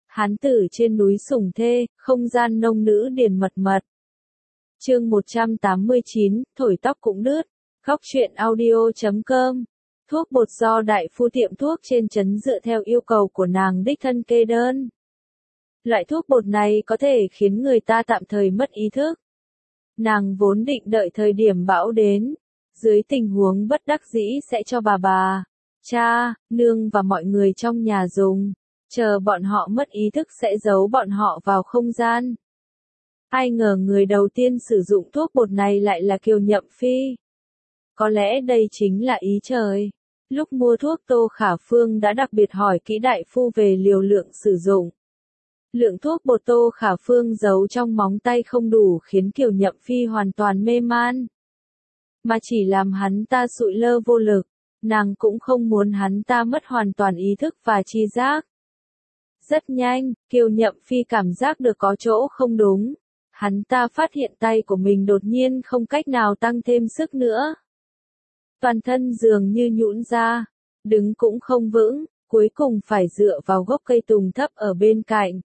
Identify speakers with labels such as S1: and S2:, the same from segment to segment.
S1: Hán tử trên núi sủng thê, không gian nông nữ điền mật mật. Chương 189, thổi tóc cũng đứt. Góc truyện audio.com. Thuốc bột do đại phu tiệm thuốc trên trấn dựa theo yêu cầu của nàng đích thân kê đơn. Loại thuốc bột này có thể khiến người ta tạm thời mất ý thức. Nàng vốn định đợi thời điểm bão đến, dưới tình huống bất đắc dĩ sẽ cho bà, cha, nương và mọi người trong nhà dùng, chờ bọn họ mất ý thức sẽ giấu bọn họ vào không gian. Ai ngờ người đầu tiên sử dụng thuốc bột này lại là Kiều Nhậm Phi. Có lẽ đây chính là ý trời. Lúc mua thuốc Tô Khả Phương đã đặc biệt hỏi kỹ đại phu về liều lượng sử dụng. Lượng thuốc bột Tô Khả Phương giấu trong móng tay không đủ khiến Kiều Nhậm Phi hoàn toàn mê man, mà chỉ làm hắn ta sụi lơ vô lực. Nàng cũng không muốn hắn ta mất hoàn toàn ý thức và tri giác. Rất nhanh, Kiều Nhậm Phi cảm giác được có chỗ không đúng. Hắn ta phát hiện tay của mình đột nhiên không cách nào tăng thêm sức nữa. Toàn thân dường như nhũn ra, đứng cũng không vững, cuối cùng phải dựa vào gốc cây tùng thấp ở bên cạnh.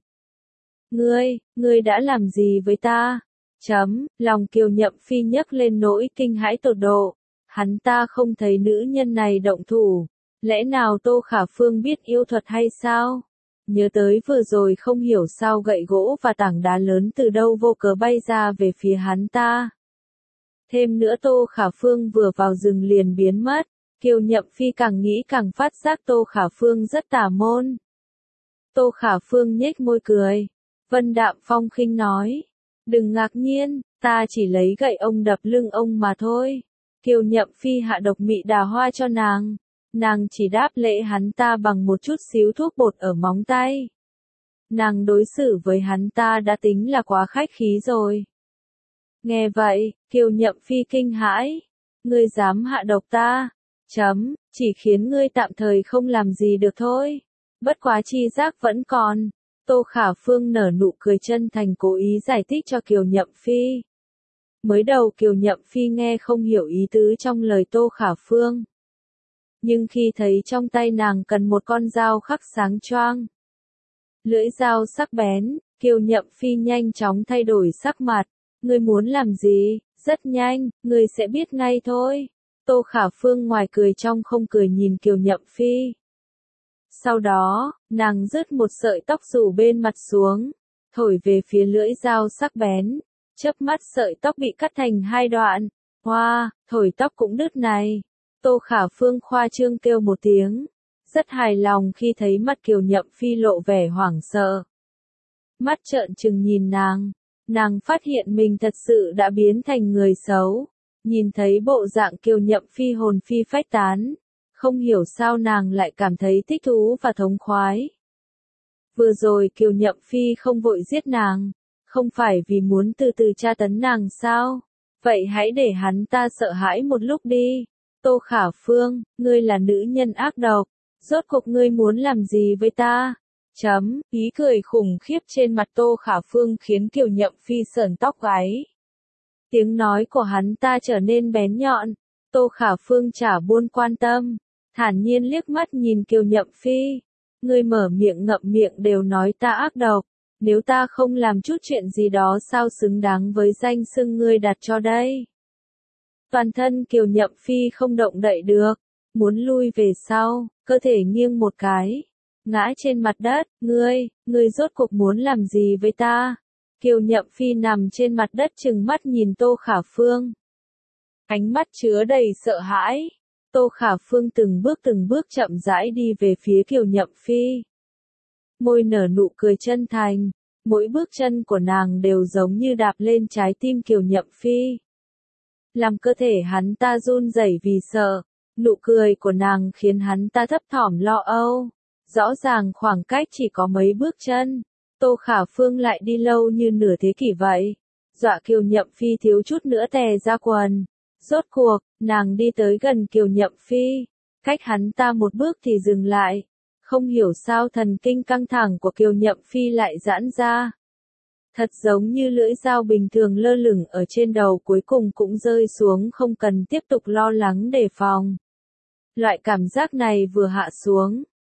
S1: Ngươi đã làm gì với ta? Lòng Kiều Nhậm Phi nhấc lên nỗi kinh hãi tột độ. Hắn ta không thấy nữ nhân này động thủ. Lẽ nào Tô Khả Phương biết yêu thuật hay sao? Nhớ tới vừa rồi không hiểu sao gậy gỗ và tảng đá lớn từ đâu vô cớ bay ra về phía hắn ta. Thêm nữa Tô Khả Phương vừa vào rừng liền biến mất. Kiều Nhậm Phi càng nghĩ càng phát giác Tô Khả Phương rất tà môn. Tô Khả Phương nhếch môi cười. Vân đạm phong khinh nói. Đừng ngạc nhiên, ta chỉ lấy gậy ông đập lưng ông mà thôi. Kiều Nhậm Phi hạ độc mị đào hoa cho nàng. Nàng chỉ đáp lễ hắn ta bằng một chút xíu thuốc bột ở móng tay. Nàng đối xử với hắn ta đã tính là quá khách khí rồi. Nghe vậy, Kiều Nhậm Phi kinh hãi. Ngươi dám hạ độc ta? Chỉ khiến ngươi tạm thời không làm gì được thôi. Bất quá tri giác vẫn còn. Tô Khả Phương nở nụ cười chân thành cố ý giải thích cho Kiều Nhậm Phi. Mới đầu Kiều Nhậm Phi nghe không hiểu ý tứ trong lời Tô Khả Phương. Nhưng khi thấy trong tay nàng cần một con dao khắc sáng choang, lưỡi dao sắc bén, Kiều Nhậm Phi nhanh chóng thay đổi sắc mặt. Ngươi muốn làm gì? Rất nhanh, ngươi sẽ biết ngay thôi. Tô Khả Phương ngoài cười trong không cười nhìn Kiều Nhậm Phi. Sau đó, nàng rứt một sợi tóc rủ bên mặt xuống, thổi về phía lưỡi dao sắc bén. Chớp mắt sợi tóc bị cắt thành hai đoạn. Hoa, thổi tóc cũng đứt này. Tô Khả Phương khoa trương kêu một tiếng. Rất hài lòng khi thấy mắt Kiều Nhậm Phi lộ vẻ hoảng sợ. Mắt trợn trừng nhìn nàng. Nàng phát hiện mình thật sự đã biến thành người xấu. Nhìn thấy bộ dạng Kiều Nhậm Phi hồn phi phách tán. Không hiểu sao nàng lại cảm thấy thích thú và thống khoái. Vừa rồi Kiều Nhậm Phi không vội giết nàng. Không phải vì muốn từ từ tra tấn nàng sao? Vậy hãy để hắn ta sợ hãi một lúc đi. Tô Khả Phương, ngươi là nữ nhân ác độc. Rốt cuộc ngươi muốn làm gì với ta? Ý cười khủng khiếp trên mặt Tô Khả Phương khiến Kiều Nhậm Phi sởn tóc gáy. Tiếng nói của hắn ta trở nên bén nhọn. Tô Khả Phương chả buồn quan tâm. Thản nhiên liếc mắt nhìn Kiều Nhậm Phi. Ngươi mở miệng ngậm miệng đều nói ta ác độc. Nếu ta không làm chút chuyện gì đó sao xứng đáng với danh xưng ngươi đặt cho đây? Toàn thân Kiều Nhậm Phi không động đậy được. Muốn lui về sau, cơ thể nghiêng một cái. Ngã trên mặt đất. Ngươi rốt cuộc muốn làm gì với ta? Kiều Nhậm Phi nằm trên mặt đất trừng mắt nhìn Tô Khả Phương. Ánh mắt chứa đầy sợ hãi. Tô Khả Phương từng bước chậm rãi đi về phía Kiều Nhậm Phi. Môi nở nụ cười chân thành. Mỗi bước chân của nàng đều giống như đạp lên trái tim Kiều Nhậm Phi. Làm cơ thể hắn ta run rẩy vì sợ. Nụ cười của nàng khiến hắn ta thấp thỏm lo âu. Rõ ràng khoảng cách chỉ có mấy bước chân. Tô Khả Phương lại đi lâu như nửa thế kỷ vậy. Dọa Kiều Nhậm Phi thiếu chút nữa tè ra quần. Rốt cuộc, nàng đi tới gần Kiều Nhậm Phi. Cách hắn ta một bước thì dừng lại. Không hiểu sao thần kinh căng thẳng của Kiều Nhậm Phi lại giãn ra. Thật giống như lưỡi dao bình thường lơ lửng ở trên đầu cuối cùng cũng rơi xuống không cần tiếp tục lo lắng đề phòng. Loại cảm giác này vừa hạ xuống,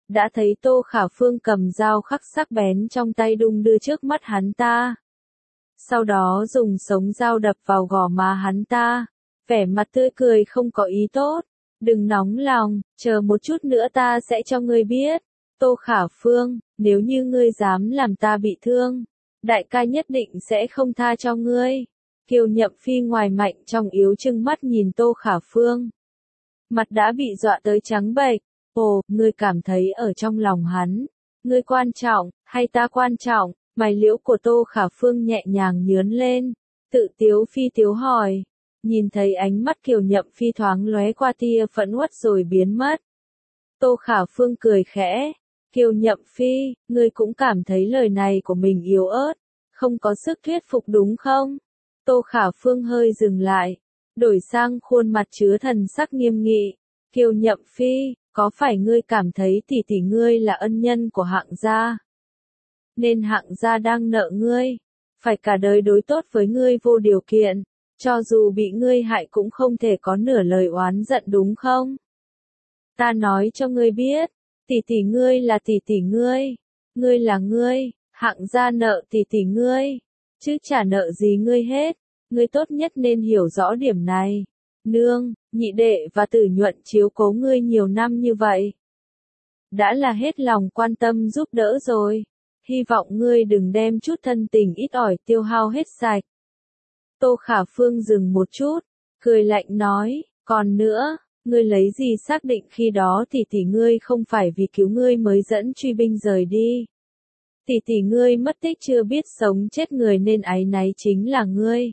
S1: đã thấy Tô Khả Phương cầm dao khắc sắc bén trong tay đung đưa trước mắt hắn ta. Sau đó dùng sống dao đập vào gò má hắn ta, vẻ mặt tươi cười không có ý tốt. Đừng nóng lòng, chờ một chút nữa ta sẽ cho ngươi biết. Tô Khả Phương, nếu như ngươi dám làm ta bị thương, đại ca nhất định sẽ không tha cho ngươi. Kiều Nhậm Phi ngoài mạnh trong yếu trừng mắt nhìn Tô Khả Phương. Mặt đã bị dọa tới trắng bệch. Ồ, ngươi cảm thấy ở trong lòng hắn, ngươi quan trọng, hay ta quan trọng? Mày liễu của Tô Khả Phương nhẹ nhàng nhướn lên, tự tiếu phi tiếu hỏi. Nhìn thấy ánh mắt Kiều Nhậm Phi thoáng lóe qua tia phẫn uất rồi biến mất. Tô Khả Phương cười khẽ. Kiều Nhậm Phi, ngươi cũng cảm thấy lời này của mình yếu ớt, không có sức thuyết phục đúng không? Tô Khả Phương hơi dừng lại, đổi sang khuôn mặt chứa thần sắc nghiêm nghị. Kiều Nhậm Phi, có phải ngươi cảm thấy tỷ tỷ ngươi là ân nhân của Hạng gia, nên Hạng gia đang nợ ngươi, phải cả đời đối tốt với ngươi vô điều kiện, cho dù bị ngươi hại cũng không thể có nửa lời oán giận đúng không? Ta nói cho ngươi biết, tỷ tỷ ngươi là tỷ tỷ ngươi là ngươi, Hạng gia nợ tỷ tỷ ngươi, chứ chả nợ gì ngươi hết, ngươi tốt nhất nên hiểu rõ điểm này. Nương, nhị đệ và Tử Nhuận chiếu cố ngươi nhiều năm như vậy, đã là hết lòng quan tâm giúp đỡ rồi, hy vọng ngươi đừng đem chút thân tình ít ỏi tiêu hao hết sạch. Tô Khả Phương dừng một chút, cười lạnh nói, còn nữa, ngươi lấy gì xác định khi đó tỷ tỷ ngươi không phải vì cứu ngươi mới dẫn truy binh rời đi. Tỷ tỷ ngươi mất tích chưa biết sống chết người nên áy náy chính là ngươi,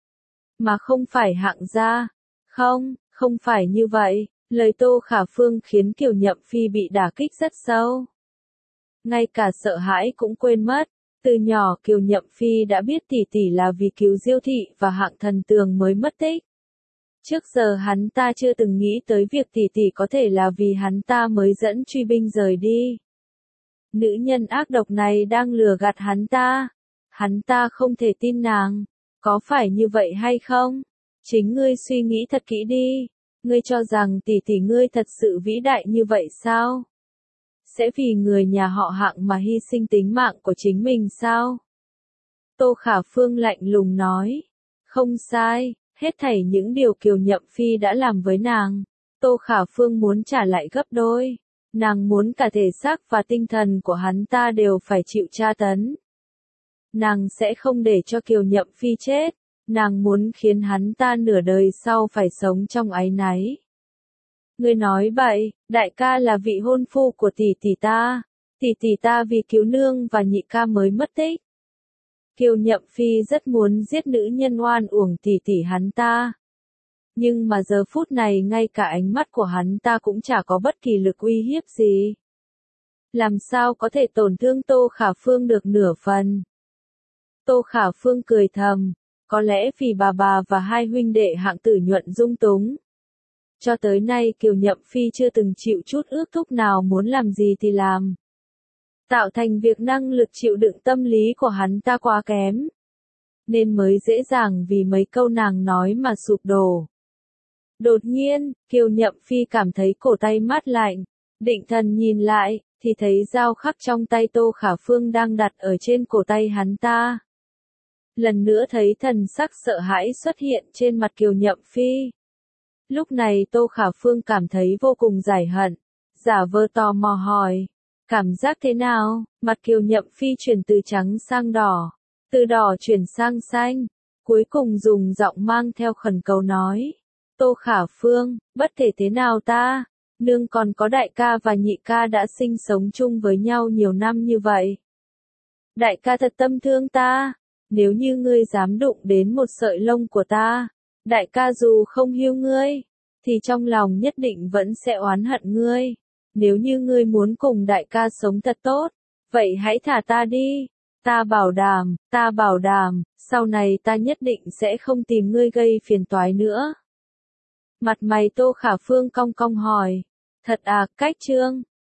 S1: mà không phải Hạng gia. Không, không phải như vậy, lời Tô Khả Phương khiến Kiều Nhậm Phi bị đả kích rất sâu. Ngay cả sợ hãi cũng quên mất, từ nhỏ Kiều Nhậm Phi đã biết tỷ tỷ là vì cứu Diêu Thị và Hạng Thần Tường mới mất tích. Trước giờ hắn ta chưa từng nghĩ tới việc tỷ tỷ có thể là vì hắn ta mới dẫn truy binh rời đi. Nữ nhân ác độc này đang lừa gạt hắn ta không thể tin nàng, có phải như vậy hay không? Chính ngươi suy nghĩ thật kỹ đi, ngươi cho rằng tỷ tỷ ngươi thật sự vĩ đại như vậy sao? Sẽ vì người nhà họ Hạng mà hy sinh tính mạng của chính mình sao? Tô Khả Phương lạnh lùng nói, không sai, hết thảy những điều Kiều Nhậm Phi đã làm với nàng, Tô Khả Phương muốn trả lại gấp đôi, nàng muốn cả thể xác và tinh thần của hắn ta đều phải chịu tra tấn. Nàng sẽ không để cho Kiều Nhậm Phi chết. Nàng muốn khiến hắn ta nửa đời sau phải sống trong áy náy. Ngươi nói bậy, đại ca là vị hôn phu của tỷ tỷ ta vì cứu nương và nhị ca mới mất tích. Kiều Nhậm Phi rất muốn giết nữ nhân oan uổng tỷ tỷ hắn ta. Nhưng mà giờ phút này ngay cả ánh mắt của hắn ta cũng chả có bất kỳ lực uy hiếp gì. Làm sao có thể tổn thương Tô Khả Phương được nửa phần? Tô Khả Phương cười thầm. Có lẽ vì bà và hai huynh đệ Hạng Tử Nhuận dung túng. Cho tới nay Kiều Nhậm Phi chưa từng chịu chút ước thúc nào muốn làm gì thì làm. Tạo thành việc năng lực chịu đựng tâm lý của hắn ta quá kém. Nên mới dễ dàng vì mấy câu nàng nói mà sụp đổ. Đột nhiên, Kiều Nhậm Phi cảm thấy cổ tay mát lạnh. Định thần nhìn lại, thì thấy dao khắc trong tay Tô Khả Phương đang đặt ở trên cổ tay hắn ta. Lần nữa thấy thần sắc sợ hãi xuất hiện trên mặt Kiều Nhậm Phi. Lúc này Tô Khả Phương cảm thấy vô cùng giải hận, giả vờ tò mò hỏi, cảm giác thế nào? Mặt Kiều Nhậm Phi chuyển từ trắng sang đỏ, từ đỏ chuyển sang xanh, cuối cùng dùng giọng mang theo khẩn cầu nói, Tô Khả Phương, bất kể thế nào ta, nương còn có đại ca và nhị ca đã sinh sống chung với nhau nhiều năm như vậy. Đại ca thật tâm thương ta. Nếu như ngươi dám đụng đến một sợi lông của ta, đại ca dù không hiu ngươi, thì trong lòng nhất định vẫn sẽ oán hận ngươi. Nếu như ngươi muốn cùng đại ca sống thật tốt, vậy hãy thả ta đi. Ta bảo đảm, sau này ta nhất định sẽ không tìm ngươi gây phiền toái nữa. Mặt mày Tô Khả Phương cong cong hỏi, thật à, cách trương,